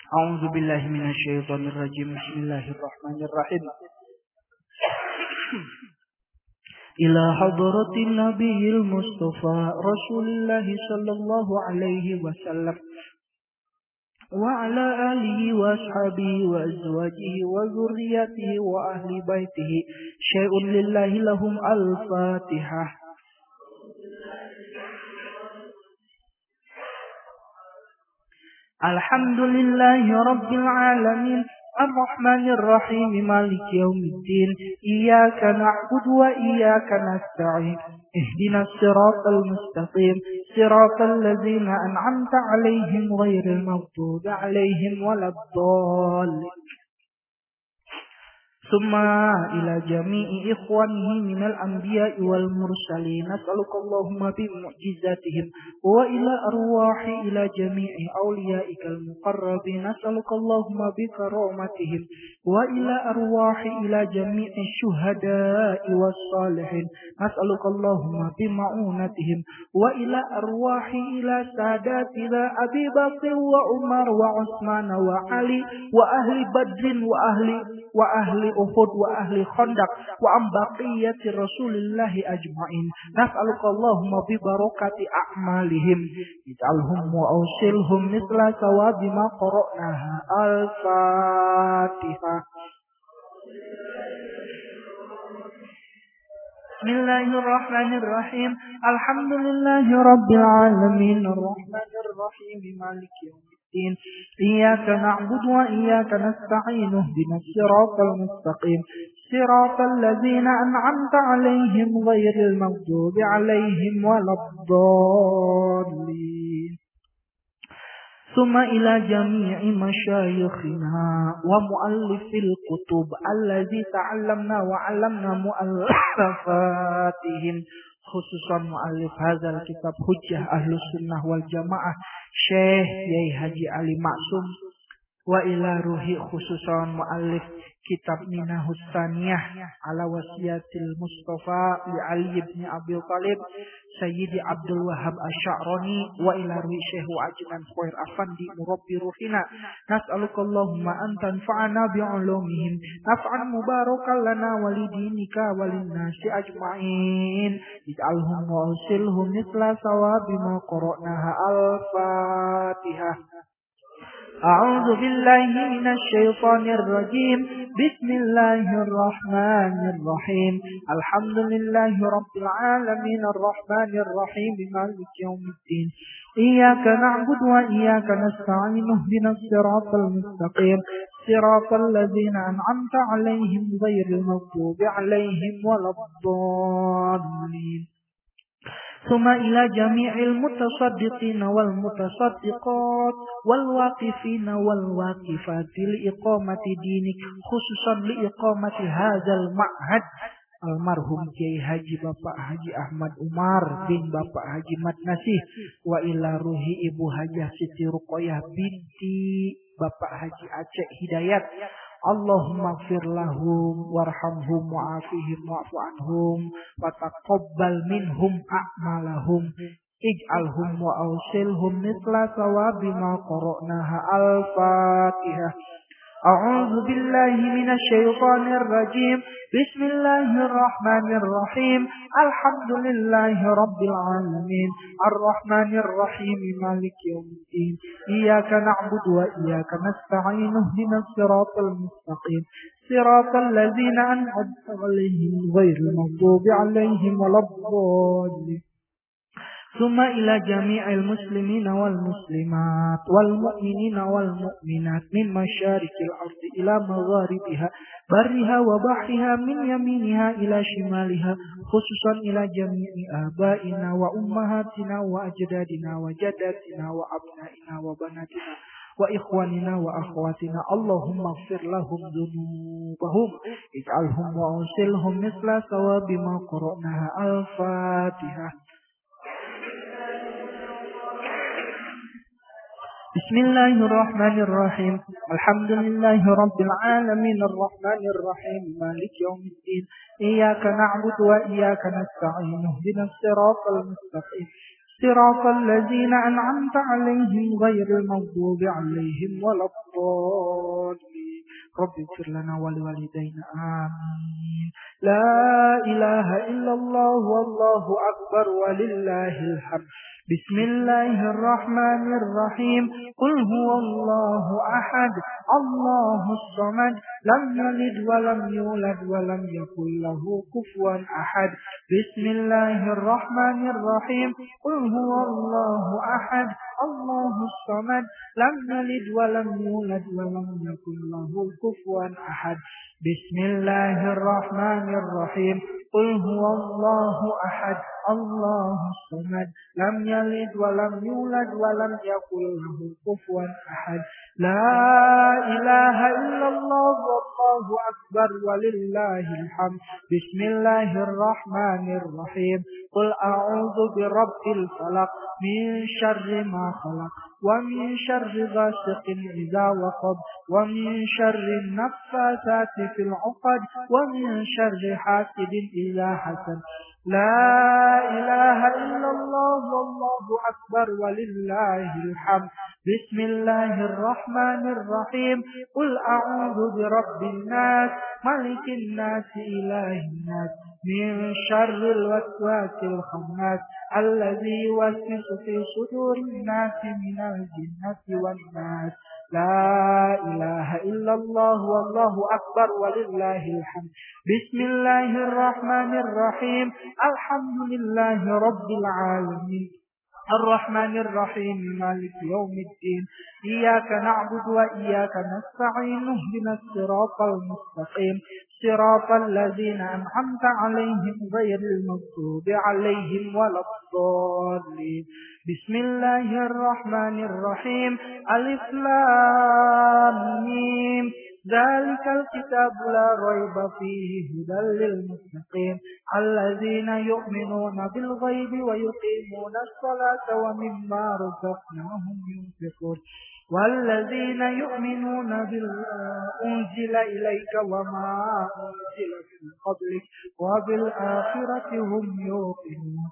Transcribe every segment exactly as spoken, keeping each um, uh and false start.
أعوذ بالله من الشيطان الرجيم. بسم الله الرحمن الرحيم. إلى حضرة النبي المصطفى رسول الله صلى الله عليه وسلم وعلى آله وأصحابه وأزواجه وذريته وأهل بيته شيء لله لهم الفاتحة. الحمد لله رب العالمين الرحمن الرحيم مالك يوم الدين إياك نعبد وإياك نستعين اهدنا الصراط المستقيم صراط الذين أنعمت عليهم غير المغضوب عليهم ولا الضالين. ثم إلى جميع إخوانه من الأنبياء والمرسلين نسألك اللهم بمعجزاتهم وإلى أرواح إلى جميع أوليائك المقربين نسألك اللهم بكرامتهم وإلى أرواح إلى جميع الشهداء والصالحين نسألك اللهم بمعونتهم وإلى أرواح إلى ساداتنا أبي بكر وعمر وعثمان وعلي وأهل بدر وأهل وأهل أحد وأهل خندق وعن بقية رسول الله أجمعين نسألك اللهم ببركة أعمالهم اجعلهم وأوصلهم مثل ثواب ما قرأناها. الفاتحة. بسم الله الرحمن الرحيم الحمد لله رب العالمين الرحمن الرحيم مالك يوم الدين إياك نعبد وإياك نستعين اهدنا الصراط المستقيم صراط الذين أنعمت عليهم غير المغضوب عليهم ولا الضالين. ثم إلى جميع مشايخنا ومؤلف الكتب الذي تعلمنا وعلمنا مؤلفاتهم خصوصا مؤلف هذا الكتاب حجة أهل السنة والجماعة Syekh Yai Haji Ali Maksum wa ila ruhi khususan muallif kitab Minahus Saniyah ala wasiyatil Mustafa li Ali ibn Abi Thalib Sayyidi Abdul Wahab Asy'arani wa ila ruhi Syekh Wa'ajnan Khair Afandi murabbi ruhina nas'alukallahumma an tanfa'ana bi'ulumihim naf'an mubarakan lana walidinika walinnasi ajma'in ij'alhum wa usilhum mithla sawabi ma qara'naha. Al-Fatihah. أعوذ بالله من الشيطان الرجيم بسم الله الرحمن الرحيم الحمد لله رب العالمين الرحمن الرحيم مالك يوم الدين إياك نعبد وإياك نستعين اهدنا الصراط المستقيم صراط الذين أنعمت عليهم غير المغضوب عليهم ولا الضالين. ثم إلى جميع المتصدقين والمتصدقات والواقفين والواقفات لإقامة دينك خصوصا لإقامة هذا المعهد almarhum Kiai Haji Bapak Haji Ahmad Umar bin Bapak Haji Mat Nasih wa ila ruhi Ibu Hajah Siti Ruqayyah binti Bapak Haji Aceh Hidayat. Allahumma gfir lahum warhamhum wa'afihim wa'fu anhum wa taqabbal minhum a'malahum ij'alhum wa awsilhum mithla sawabi ma qara'naha. Al-Fatihah. أعوذ بالله من الشيطان الرجيم بسم الله الرحمن الرحيم الحمد لله رب العالمين الرحمن الرحيم مالك يوم الدين إياك نعبد وإياك نستعين اهدنا الصراط المستقيم صراط الذين أنعمت عليهم غير المغضوب عليهم ولا الضالين. ثم إلى جميع المسلمين والمسلمات والمؤمنين والمؤمنات من مشارق الأرض إلى مغاربها برها وبحرها من يمينها إلى شمالها خصوصا إلى جميع آبائنا وأمهاتنا وأجدادنا وجداتنا وأبنائنا وبناتنا وإخواننا وأخواتنا اللهم اغفر لهم ذنوبهم اجعلهم وأوصلهم مثل ثواب ما قرأناها. الفاتحة. بسم الله الرحمن الرحيم الحمد لله رب العالمين الرحمن الرحيم مالك يوم الدين إياك نعبد وإياك نستعين اهدنا الصراط المستقيم صراط الذين أنعمت عليهم غير المغضوب عليهم ولا الضالين رب اغفر لنا ولوالدينا آمين. لا إله إلا الله والله أكبر ولله الحمد. بسم الله الرحمن الرحيم. قل هو الله أحد الله الصمد لم يلد ولم يولد ولم يكن له كفوا أحد. بسم الله الرحمن الرحيم. قل هو الله أحد الله الصمد لم يلد ولم يولد ولم يكن له كفوا أحد. بسم الله الرحمن الرحيم. قل هو الله أحد الله الصمد لم يلد ولم يولد ولم يكن له كفوا أحد. لا إله إلا الله والله أكبر ولله الحمد. بسم الله الرحمن الرحيم. قل أعوذ برب الفلق من شر ما خلق ومن شر غاسق إذا وقب ومن شر النفاثات في العقد ومن شر حاسد إذا حسد. لا إله إلا الله والله أكبر ولله الحمد. بسم الله الرحمن الرحيم. قل أعوذ برب الناس ملك الناس إله الناس من شر الوسواس الخناس الذي يوسوس في صدور الناس من الجنة والناس. لا إله إلا الله والله أكبر ولله الحمد. بسم الله الرحمن الرحيم. الحمد لله رب العالمين الرحمن الرحيم مالك يوم الدين إياك نعبد وإياك نستعين اهدنا الصراط المستقيم صراط الذين أنعمت عليهم غير المغضوب عليهم ولا الضالين. بسم الله الرحمن الرحيم. ألف لام ميم ذلك الكتاب لا ريب فيه هدى للمتقين الذين يؤمنون بالغيب ويقيمون الصلاة ومما رزقناهم ينفقون والذين يؤمنون بما أنزل إليك وما أنزل من قبلك وبالآخرة هم يوقنون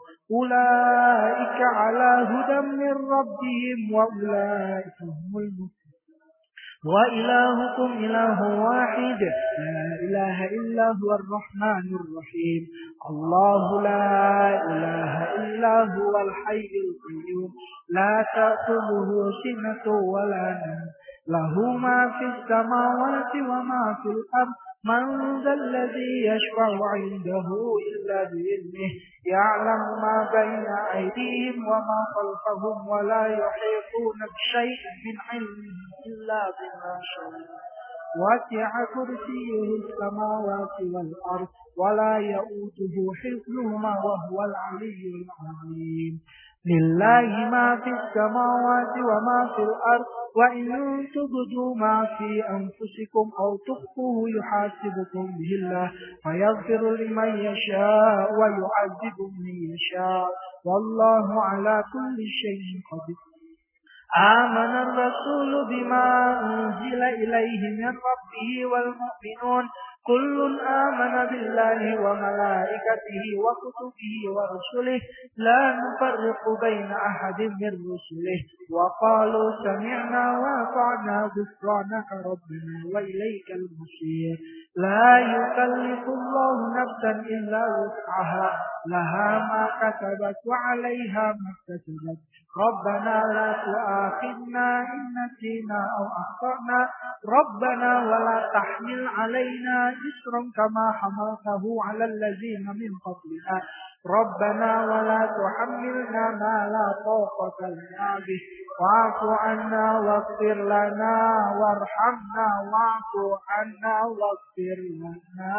أولئك على هدى من ربهم وأولئك هم المفلحون. وإلهكم إله واحد لا إله إلا هو الرحمن الرحيم. الله لا إله إلا هو الحي القيوم لا تأخذه سنة ولا نوم له ما في السماوات وما في الأرض. من ذا الذي يشفع عنده إلا بإذنه يعلم ما بين أيديهم وما خلفهم ولا يحيطون بشيء من علمه إلا بما شاء. وسع كرسيه السماوات والأرض ولا يؤوده حفظهما وهو العلي العظيم. لله ما في السماوات وما في الأرض وإن تبدوا ما في أنفسكم أو تخفوه يحاسبكم به الله فيغفر لمن يشاء ويعذب من يشاء والله على كل شيء قدير. آمن الرسول بما أنزل إليه من ربه والمؤمنون كل آمن بالله وملائكته وكتبه ورسله لا نفرق بين أحد من رسله وقالوا سمعنا وأطعنا غفرانك ربنا وإليك المصير. لا يكلف الله نفسا إلا وسعها لها ما كسبت وعليها ما اكتسبت ربنا لا تؤاخذنا إن نسينا أو أخطأنا ربنا ولا تحمل علينا إصرا كما حملته على الذين من قبلنا ربنا ولا تحملنا ما لا طاقة لنا به واعف عنا واغفر لنا وارحمنا واعف عنا واغفر لنا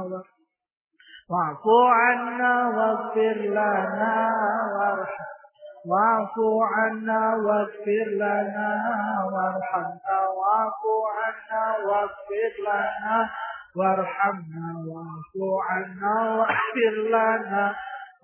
واعف عنا واغفر لنا وارحمنا واعف عنا واغفر لنا وارحمنا واعف عنا واغفر لنا وارحمنا واعف عنا واغفر لنا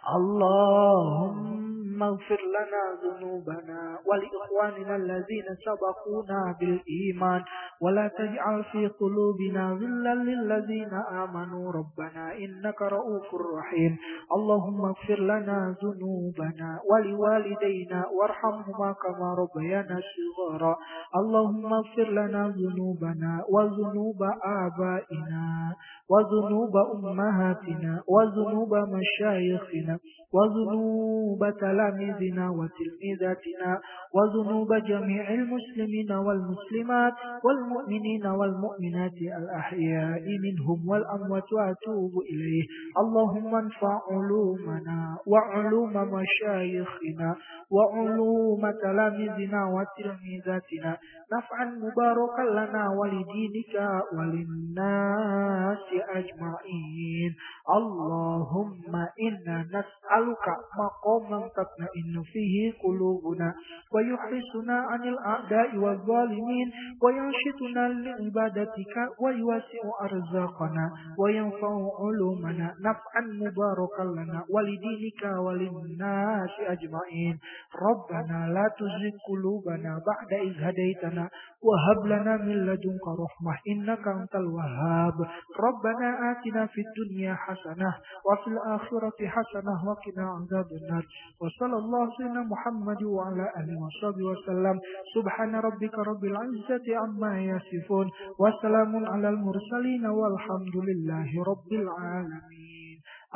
اللهم اغفر لنا ذنوبنا ولإخواننا الذين سبقونا بالإيمان ولا تجعل في قلوبنا غلا للذين آمنوا ربنا إنك رؤوف رحيم. اللهم اغفر لنا ذنوبنا ولوالدينا وارحمهما كما ربيانا صغارا. اللهم اغفر لنا ذنوبنا وذنوب آبائنا وذنوب أمهاتنا وذنوب مشايخنا وذنوب تلاميذنا وتلميذاتنا وذنوب جميع المسلمين والمسلمات والمؤمنين والمؤمنات الأحياء منهم والأموات وأتوب إليه. اللهم انفع علومنا وعلوم مشايخنا وعلوم تلاميذنا وتلميذاتنا نفعا مباركا لنا ولدينك وللناس أجمعين. اللهم إنا نسألك مقاما تطمئن فيه قلوبنا ويحرسنا عن الأعداء والظالمين وينشطنا لعبادتك ويوسع أرزاقنا وينفع علومنا نفعا مباركا لنا ولدينك وللناس أجمعين. ربنا لا تزغ قلوبنا بعد إذ هديتنا وهب لنا من لدنك رحمة إنك أنت الوهاب. ربنا آتنا في الدنيا حسنة وفي الآخرة حسنة وقنا عذاب النار. وصلى الله سيدنا محمد وعلى آله وصحبه وسلم. سبحان ربك رب العزة عما يصفون وسلام على المرسلين والحمد لله رب العالمين.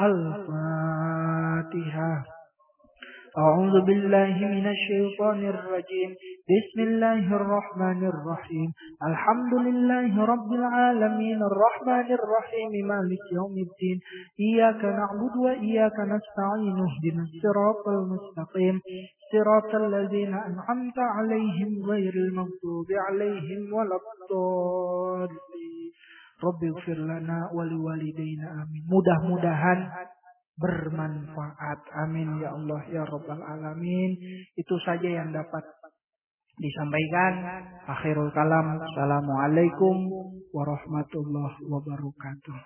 الفاتحة. أعوذ بالله من الشيطان الرجيم. بسم الله الرحمن الرحيم. الحمد لله رب العالمين الرحمن الرحيم مالك يوم الدين. إياك نعبد وإياك نستعين اهدنا الصراط المستقيم صراط الذين أنعمت عليهم غير المغضوب عليهم ولا الضالين. رب اغفر لنا ولوالدينا آمين. Mudah-mudahan bermanfaat. Amin ya Allah ya Rabbal Alamin. Itu saja yang dapat disampaikan. Akhirul kalam. Assalamualaikum warahmatullahi wabarakatuh.